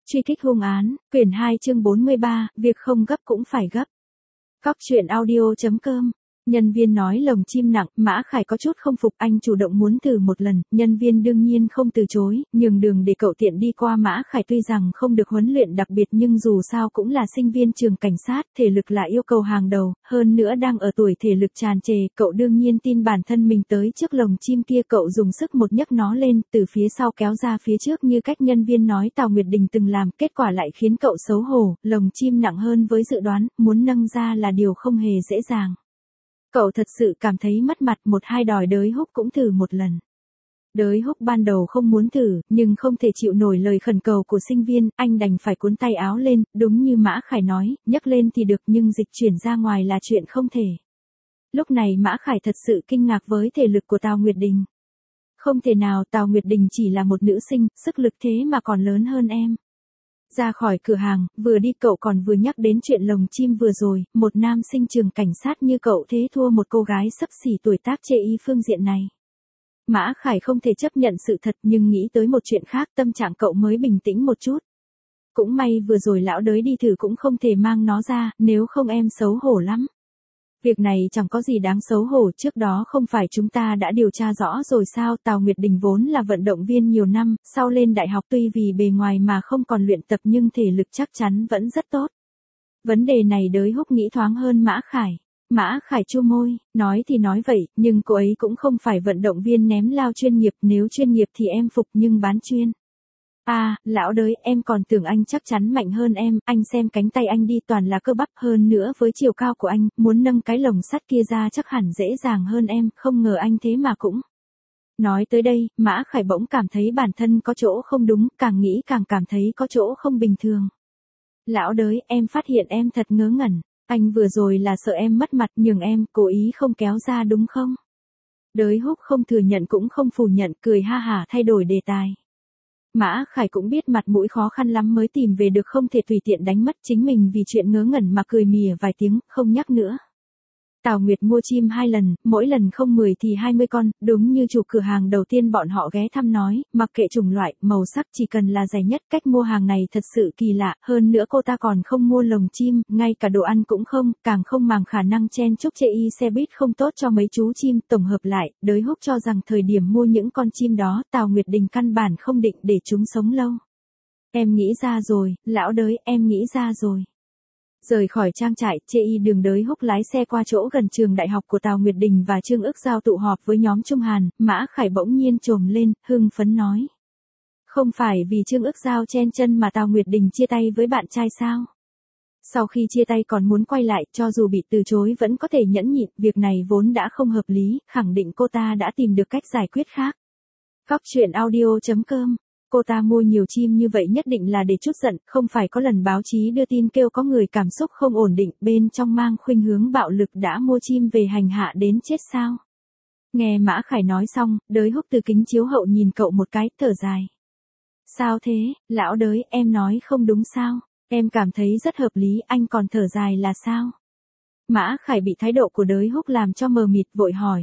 Truy kích hung án, quyển 2 chương 43, việc không gấp cũng phải gấp. Cóc truyện audio.com. Nhân viên nói lồng chim nặng, Mã Khải có chút không phục, anh chủ động muốn thử một lần, nhân viên đương nhiên không từ chối, nhường đường để cậu tiện đi qua. Mã Khải tuy rằng không được huấn luyện đặc biệt nhưng dù sao cũng là sinh viên trường cảnh sát, thể lực là yêu cầu hàng đầu, hơn nữa đang ở tuổi thể lực tràn trề, cậu đương nhiên tin bản thân mình tới trước lồng chim kia. Cậu dùng sức một nhấc nó lên, từ phía sau kéo ra phía trước như cách nhân viên nói Tào Nguyệt Đình từng làm, kết quả lại khiến cậu xấu hổ, lồng chim nặng hơn với dự đoán, muốn nâng ra là điều không hề dễ dàng. Cậu thật sự cảm thấy mất mặt, một hai đòi Đới Húc cũng thử một lần. Đới Húc ban đầu không muốn thử, nhưng không thể chịu nổi lời khẩn cầu của sinh viên, anh đành phải cuốn tay áo lên, đúng như Mã Khải nói, nhấc lên thì được nhưng dịch chuyển ra ngoài là chuyện không thể. Lúc này Mã Khải thật sự kinh ngạc với thể lực của Tào Nguyệt Đình. Không thể nào, Tào Nguyệt Đình chỉ là một nữ sinh, sức lực thế mà còn lớn hơn em. Ra khỏi cửa hàng, vừa đi cậu còn vừa nhắc đến chuyện lồng chim vừa rồi, một nam sinh trường cảnh sát như cậu thế thua một cô gái xấp xỉ tuổi tác chê y phương diện này. Mã Khải không thể chấp nhận sự thật nhưng nghĩ tới một chuyện khác, tâm trạng cậu mới bình tĩnh một chút. Cũng may vừa rồi lão Đới đi thử cũng không thể mang nó ra, nếu không em xấu hổ lắm. Việc này chẳng có gì đáng xấu hổ, trước đó không phải chúng ta đã điều tra rõ rồi sao? Tào Nguyệt Đình vốn là vận động viên nhiều năm, sau lên đại học tuy vì bề ngoài mà không còn luyện tập nhưng thể lực chắc chắn vẫn rất tốt. Vấn đề này Đới Húc nghĩ thoáng hơn Mã Khải. Mã Khải chu môi, nói thì nói vậy, nhưng cô ấy cũng không phải vận động viên ném lao chuyên nghiệp, nếu chuyên nghiệp thì em phục nhưng bán chuyên. À, lão Đới, em còn tưởng anh chắc chắn mạnh hơn em, anh xem cánh tay anh đi toàn là cơ bắp, hơn nữa với chiều cao của anh, muốn nâng cái lồng sắt kia ra chắc hẳn dễ dàng hơn em, không ngờ anh thế mà cũng. Nói tới đây, Mã Khải bỗng cảm thấy bản thân có chỗ không đúng, càng nghĩ càng cảm thấy có chỗ không bình thường. Lão Đới, em phát hiện em thật ngớ ngẩn, anh vừa rồi là sợ em mất mặt nhường em, cố ý không kéo ra đúng không? Đới Húc không thừa nhận cũng không phủ nhận, cười ha hả thay đổi đề tài. Mã Khải cũng biết mặt mũi khó khăn lắm mới tìm về được, không thể tùy tiện đánh mất chính mình vì chuyện ngớ ngẩn mà cười mỉa vài tiếng, không nhắc nữa. Tào Nguyệt mua chim 2 lần, mỗi lần không 10 thì 20 con, đúng như chủ cửa hàng đầu tiên bọn họ ghé thăm nói, mặc kệ chủng loại, màu sắc chỉ cần là rẻ nhất. Cách mua hàng này thật sự kỳ lạ, hơn nữa cô ta còn không mua lồng chim, ngay cả đồ ăn cũng không, càng không màng khả năng chen chúc chê y xe buýt không tốt cho mấy chú chim. Tổng hợp lại, Đới Húc cho rằng thời điểm mua những con chim đó, Tào Nguyệt Đình căn bản không định để chúng sống lâu. Em nghĩ ra rồi, lão Đới, em nghĩ ra rồi. Rời khỏi trang trại, chê y đường Đới Húc lái xe qua chỗ gần trường đại học của Tào Nguyệt Đình và Trương Ức Giao tụ họp với nhóm Trung Hàn. Mã Khải bỗng nhiên trồm lên, hưng phấn nói. Không phải vì Trương Ức Giao chen chân mà Tào Nguyệt Đình chia tay với bạn trai sao? Sau khi chia tay còn muốn quay lại, cho dù bị từ chối vẫn có thể nhẫn nhịn, việc này vốn đã không hợp lý, khẳng định cô ta đã tìm được cách giải quyết khác. Cóc truyện audio.com. Cô ta mua nhiều chim như vậy nhất định là để trút giận, không phải có lần báo chí đưa tin kêu có người cảm xúc không ổn định, bên trong mang khuynh hướng bạo lực đã mua chim về hành hạ đến chết sao? Nghe Mã Khải nói xong, Đới Húc từ kính chiếu hậu nhìn cậu một cái, thở dài. Sao thế, lão Đới, em nói không đúng sao? Em cảm thấy rất hợp lý, anh còn thở dài là sao? Mã Khải bị thái độ của Đới Húc làm cho mờ mịt, vội hỏi.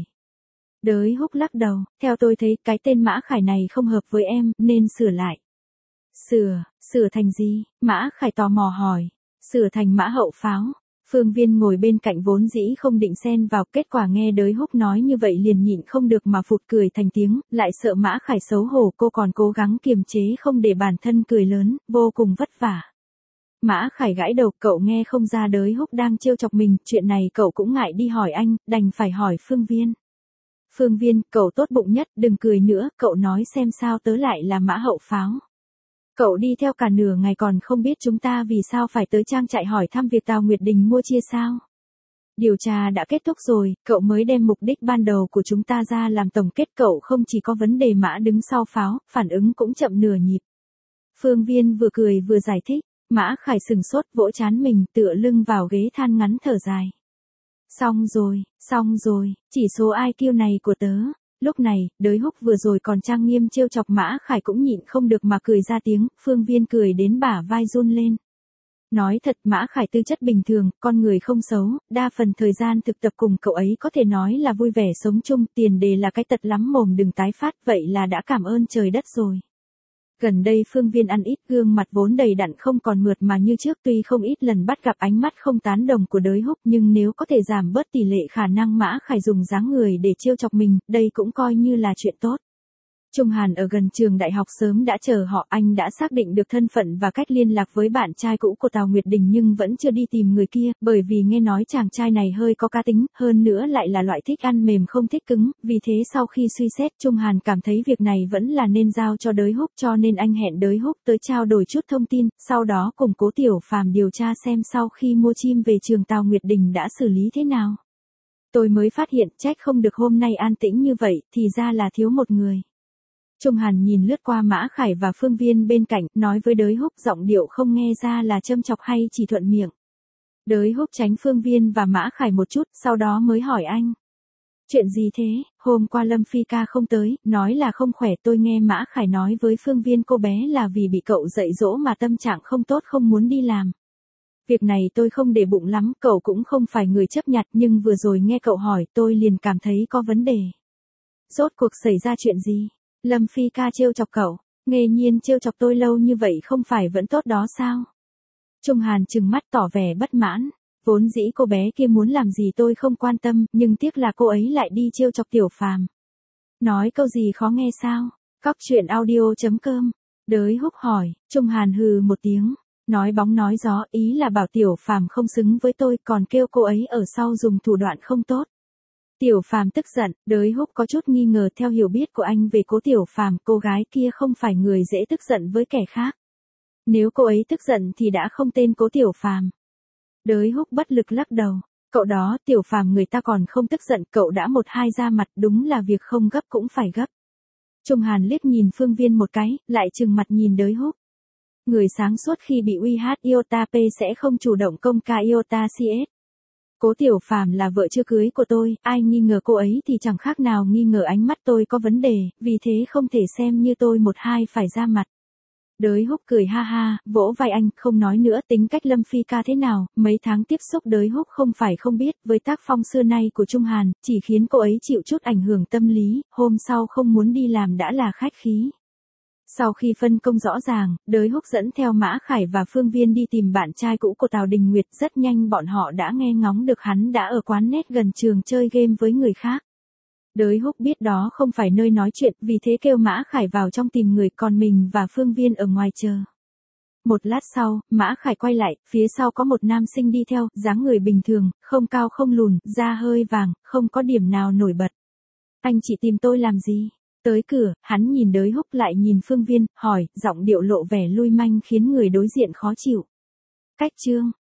Đới Húc lắc đầu, theo tôi thấy cái tên Mã Khải này không hợp với em, nên sửa lại. Sửa thành gì? Mã Khải tò mò hỏi. Sửa thành Mã Hậu Pháo. Phương Viên ngồi bên cạnh vốn dĩ không định xen vào, kết quả nghe Đới Húc nói như vậy liền nhịn không được mà phụt cười thành tiếng, lại sợ Mã Khải xấu hổ, cô còn cố gắng kiềm chế không để bản thân cười lớn, vô cùng vất vả. Mã Khải gãi đầu, cậu nghe không ra Đới Húc đang trêu chọc mình, chuyện này cậu cũng ngại đi hỏi anh, đành phải hỏi Phương Viên. Phương Viên, cậu tốt bụng nhất, đừng cười nữa, cậu nói xem sao tớ lại là Mã Hậu Pháo. Cậu đi theo cả nửa ngày còn không biết chúng ta vì sao phải tới trang trại hỏi thăm việc Tào Nguyệt Đình mua chia sao. Điều tra đã kết thúc rồi, cậu mới đem mục đích ban đầu của chúng ta ra làm tổng kết, cậu không chỉ có vấn đề Mã đứng sau pháo, phản ứng cũng chậm nửa nhịp. Phương Viên vừa cười vừa giải thích, Mã Khải sừng sốt vỗ trán mình, tựa lưng vào ghế than ngắn thở dài. Xong rồi, chỉ số IQ này của tớ. Lúc này, Đới Húc vừa rồi còn trang nghiêm trêu chọc Mã Khải cũng nhịn không được mà cười ra tiếng, Phương Viên cười đến bả vai run lên. Nói thật, Mã Khải tư chất bình thường, con người không xấu, đa phần thời gian thực tập cùng cậu ấy có thể nói là vui vẻ sống chung, tiền đề là cái tật lắm mồm đừng tái phát, vậy là đã cảm ơn trời đất rồi. Gần đây Phương Viên ăn ít, gương mặt vốn đầy đặn không còn mượt mà như trước, tuy không ít lần bắt gặp ánh mắt không tán đồng của Đới Húc, nhưng nếu có thể giảm bớt tỷ lệ khả năng Mã Khải dùng dáng người để trêu chọc mình, đây cũng coi như là chuyện tốt. Trung Hàn ở gần trường đại học sớm đã chờ họ, anh đã xác định được thân phận và cách liên lạc với bạn trai cũ của Tào Nguyệt Đình nhưng vẫn chưa đi tìm người kia, bởi vì nghe nói chàng trai này hơi có cá tính, hơn nữa lại là loại thích ăn mềm không thích cứng, vì thế sau khi suy xét Trung Hàn cảm thấy việc này vẫn là nên giao cho Đới Húc, cho nên anh hẹn Đới Húc tới trao đổi chút thông tin, sau đó cùng Cố Tiểu Phàm điều tra xem sau khi mua chim về trường Tào Nguyệt Đình đã xử lý thế nào. Tôi mới phát hiện trách không được hôm nay an tĩnh như vậy, thì ra là thiếu một người. Trung Hàn nhìn lướt qua Mã Khải và Phương Viên bên cạnh, nói với Đới Húc, giọng điệu không nghe ra là châm chọc hay chỉ thuận miệng. Đới Húc tránh Phương Viên và Mã Khải một chút, sau đó mới hỏi anh. Chuyện gì thế, hôm qua Lâm Phi ca không tới, nói là không khỏe, tôi nghe Mã Khải nói với Phương Viên cô bé là vì bị cậu dạy dỗ mà tâm trạng không tốt không muốn đi làm. Việc này tôi không để bụng lắm, cậu cũng không phải người chấp nhặt, nhưng vừa rồi nghe cậu hỏi tôi liền cảm thấy có vấn đề. Rốt cuộc xảy ra chuyện gì? Lâm Phi ca trêu chọc cậu, nghề nhiên trêu chọc tôi lâu như vậy không phải vẫn tốt đó sao? Trung Hàn trừng mắt tỏ vẻ bất mãn, vốn dĩ cô bé kia muốn làm gì tôi không quan tâm, nhưng tiếc là cô ấy lại đi trêu chọc Tiểu Phàm. Nói câu gì khó nghe sao? Cóc truyện audio.com. Đới Húc hỏi, Trung Hàn hừ một tiếng, nói bóng nói gió, ý là bảo Tiểu Phàm không xứng với tôi, còn kêu cô ấy ở sau dùng thủ đoạn không tốt. Tiểu Phàm tức giận, Đới Húc có chút nghi ngờ, theo hiểu biết của anh về Cố Tiểu Phàm, cô gái kia không phải người dễ tức giận với kẻ khác. Nếu cô ấy tức giận thì đã không tên Cố Tiểu Phàm. Đới Húc bất lực lắc đầu, cậu đó, Tiểu Phàm người ta còn không tức giận, cậu đã một hai ra mặt, đúng là việc không gấp cũng phải gấp. Trung Hàn liếc nhìn Phương Viên một cái, lại trừng mặt nhìn Đới Húc. Người sáng suốt khi bị uy hát Iota P sẽ không chủ động công khai Iota CS. Cố Tiểu Phàm là vợ chưa cưới của tôi, ai nghi ngờ cô ấy thì chẳng khác nào nghi ngờ ánh mắt tôi có vấn đề, vì thế không thể xem như tôi một hai phải ra mặt. Đới Húc cười ha ha, vỗ vai anh, không nói nữa, tính cách Lâm Phi ca thế nào, mấy tháng tiếp xúc Đới Húc không phải không biết, với tác phong xưa nay của Trung Hàn, chỉ khiến cô ấy chịu chút ảnh hưởng tâm lý, hôm sau không muốn đi làm đã là khách khí. Sau khi phân công rõ ràng, Đới Húc dẫn theo Mã Khải và Phương Viên đi tìm bạn trai cũ của Tào Đình Nguyệt, rất nhanh bọn họ đã nghe ngóng được hắn đã ở quán net gần trường chơi game với người khác. Đới Húc biết đó không phải nơi nói chuyện, vì thế kêu Mã Khải vào trong tìm người, còn mình và Phương Viên ở ngoài chờ. Một lát sau, Mã Khải quay lại, phía sau có một nam sinh đi theo, dáng người bình thường, không cao không lùn, da hơi vàng, không có điểm nào nổi bật. Anh chị tìm tôi làm gì? Tới cửa, hắn nhìn Đới Húc lại nhìn Phương Viên, hỏi, giọng điệu lộ vẻ lui manh khiến người đối diện khó chịu. Cách chương.